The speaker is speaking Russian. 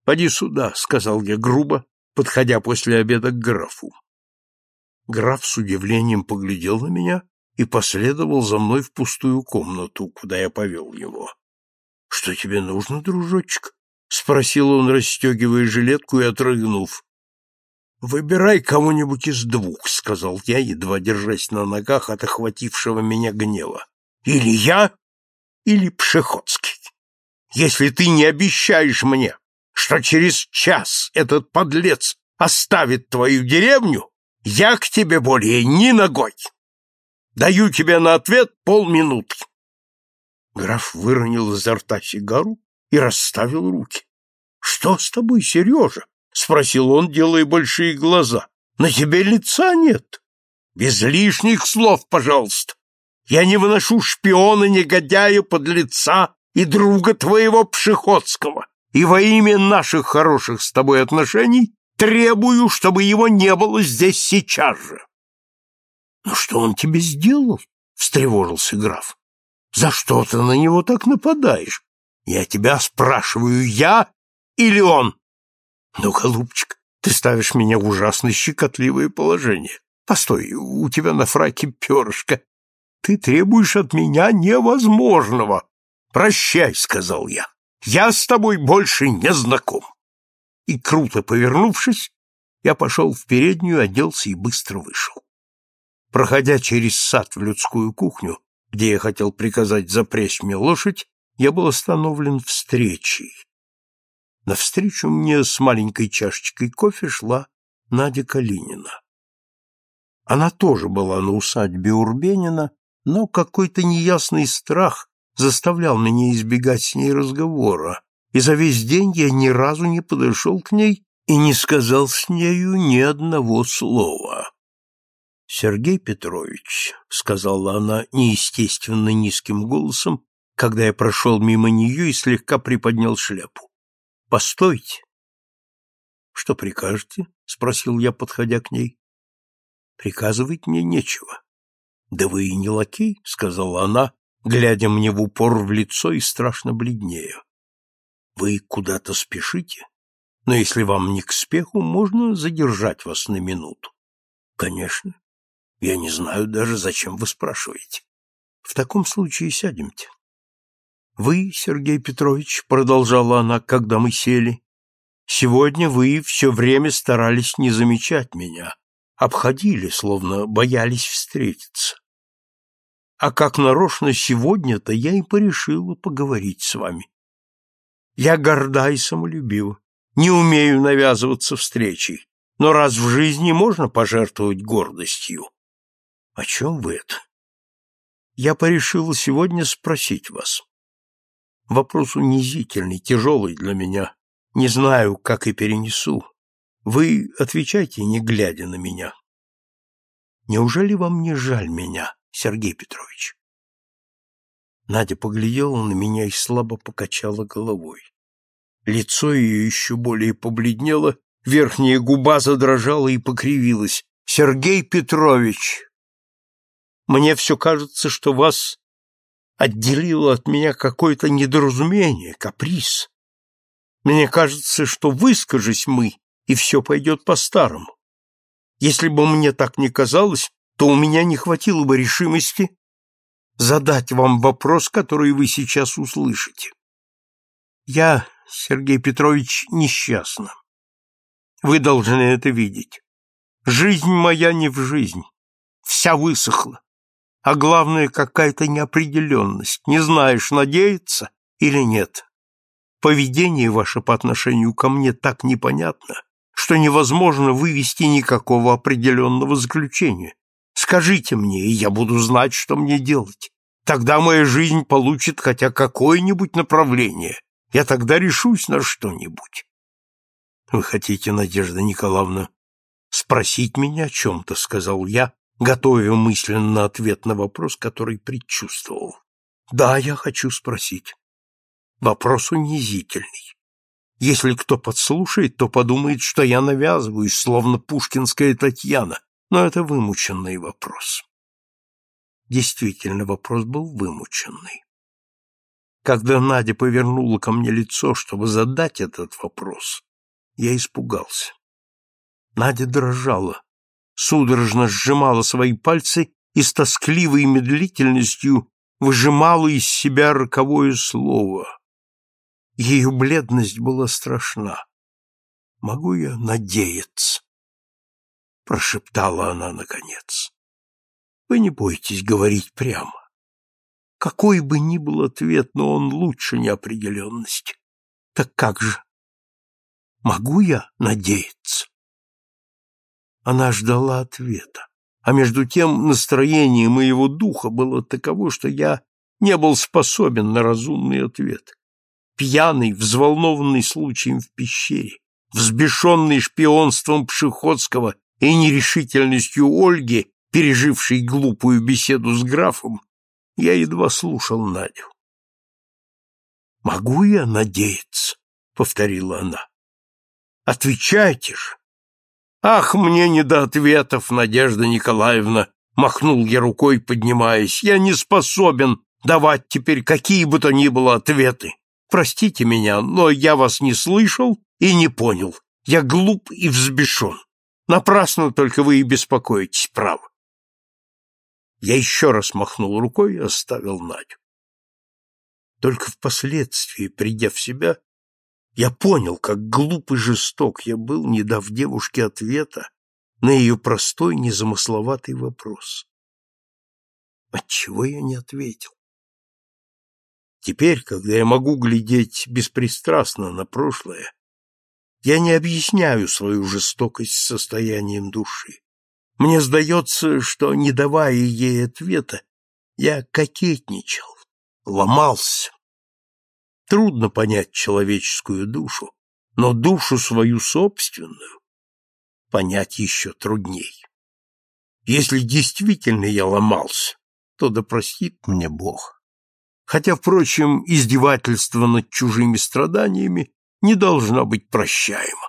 «Поди сюда», — сказал я грубо, подходя после обеда к графу. Граф с удивлением поглядел на меня и последовал за мной в пустую комнату, куда я повел его. — Что тебе нужно, дружочек? — спросил он, расстегивая жилетку и отрыгнув. — Выбирай кого-нибудь из двух, — сказал я, едва держась на ногах от охватившего меня гнева. — Или я, или Пшеходский. Если ты не обещаешь мне, что через час этот подлец оставит твою деревню, я к тебе более ни ногой. Даю тебе на ответ полминуты. Граф выронил изо рта сигару и расставил руки. — Что с тобой, Сережа? — спросил он, делая большие глаза. — На тебе лица нет. Без лишних слов, пожалуйста. Я не выношу шпиона, негодяя, подлеца и друга твоего Пшеходского, и во имя наших хороших с тобой отношений требую, чтобы его не было здесь сейчас же. — Ну что он тебе сделал? — встревожился граф. — За что ты на него так нападаешь? Я тебя спрашиваю, я или он? — Ну, голубчик, ты ставишь меня в ужасно щекотливое положение. Постой, у тебя на фраке перышко. Ты требуешь от меня невозможного. Прощай, — сказал я. Я с тобой больше не знаком. И, круто повернувшись, я пошел в переднюю, оделся и быстро вышел. Проходя через сад в людскую кухню, где я хотел приказать запрячь мне лошадь, я был остановлен встречей. Навстречу мне с маленькой чашечкой кофе шла Надя Калинина. Она тоже была на усадьбе Урбенина, но какой-то неясный страх заставлял меня избегать с ней разговора, и за весь день я ни разу не подошел к ней и не сказал с нею ни одного слова. — Сергей Петрович, — сказала она неестественно низким голосом, когда я прошел мимо нее и слегка приподнял шляпу. — Постойте. — Что прикажете? — спросил я, подходя к ней. — Приказывать мне нечего. — Да вы и не лакей, — сказала она, глядя мне в упор в лицо и страшно бледнея. — Вы куда-то спешите? Но если вам не к спеху, можно задержать вас на минуту. — Конечно. Я не знаю даже, зачем вы спрашиваете. В таком случае сядемте. Вы, Сергей Петрович, — продолжала она, когда мы сели, — сегодня вы все время старались не замечать меня, обходили, словно боялись встретиться. А как нарочно сегодня-то я и порешила поговорить с вами. Я горда и самолюбива, не умею навязываться встречей, но раз в жизни можно пожертвовать гордостью. О чем вы это? Я порешила сегодня спросить вас. Вопрос унизительный, тяжелый для меня. Не знаю, как и перенесу. Вы отвечайте, не глядя на меня. Неужели вам не жаль меня, Сергей Петрович? Надя поглядела на меня и слабо покачала головой. Лицо ее еще более побледнело, верхняя губа задрожала и покривилась. Сергей Петрович, мне все кажется, что вас отделило от меня какое-то недоразумение, каприз. Мне кажется, что выскажись мы, и все пойдет по-старому. Если бы мне так не казалось, то у меня не хватило бы решимости задать вам вопрос, который вы сейчас услышите. Я, Сергей Петрович, несчастна. Вы должны это видеть. Жизнь моя не в жизнь. Вся высохла. А главное, какая-то неопределенность. Не знаешь, надеяться или нет. Поведение ваше по отношению ко мне так непонятно, что невозможно вывести никакого определенного заключения. Скажите мне, и я буду знать, что мне делать. Тогда моя жизнь получит хотя какое-нибудь направление. Я тогда решусь на что-нибудь. Вы хотите, Надежда Николаевна, спросить меня о чем-то, — сказал я, готовя мысленно ответ на вопрос, который предчувствовал. Да, я хочу спросить. Вопрос унизительный. Если кто подслушает, то подумает, что я навязываюсь, словно пушкинская Татьяна, но это вымученный вопрос. Действительно, вопрос был вымученный. Когда Надя повернула ко мне лицо, чтобы задать этот вопрос, я испугался. Надя дрожала, судорожно сжимала свои пальцы и с тоскливой медлительностью выжимала из себя роковое слово. Ее бледность была страшна. «Могу я надеяться?» — прошептала она наконец. «Вы не бойтесь говорить прямо. Какой бы ни был ответ, но он лучше неопределенности. Так как же? Могу я надеяться?» Она ждала ответа, а между тем настроение моего духа было таково, что я не был способен на разумный ответ. Пьяный, взволнованный случаем в пещере, взбешенный шпионством Пшеходского и нерешительностью Ольги, пережившей глупую беседу с графом, я едва слушал Надю. «Могу я надеяться?» — повторила она. «Отвечайте же!» «Ах, мне не до ответов, Надежда Николаевна!» — махнул я рукой, поднимаясь. «Я не способен давать теперь какие бы то ни было ответы. Простите меня, но я вас не слышал и не понял. Я глуп и взбешен. Напрасно только вы и беспокоитесь, право». Я еще раз махнул рукой и оставил Надю. Только впоследствии, придя в себя, я понял, как глуп и жесток я был, не дав девушке ответа на ее простой, незамысловатый вопрос. Отчего я не ответил? Теперь, когда я могу глядеть беспристрастно на прошлое, я не объясняю свою жестокость состоянием души. Мне сдается, что, не давая ей ответа, я кокетничал, ломался. Трудно понять человеческую душу, но душу свою собственную понять еще трудней. Если действительно я ломался, то да простит мне Бог. Хотя, впрочем, издевательство над чужими страданиями не должно быть прощаемо.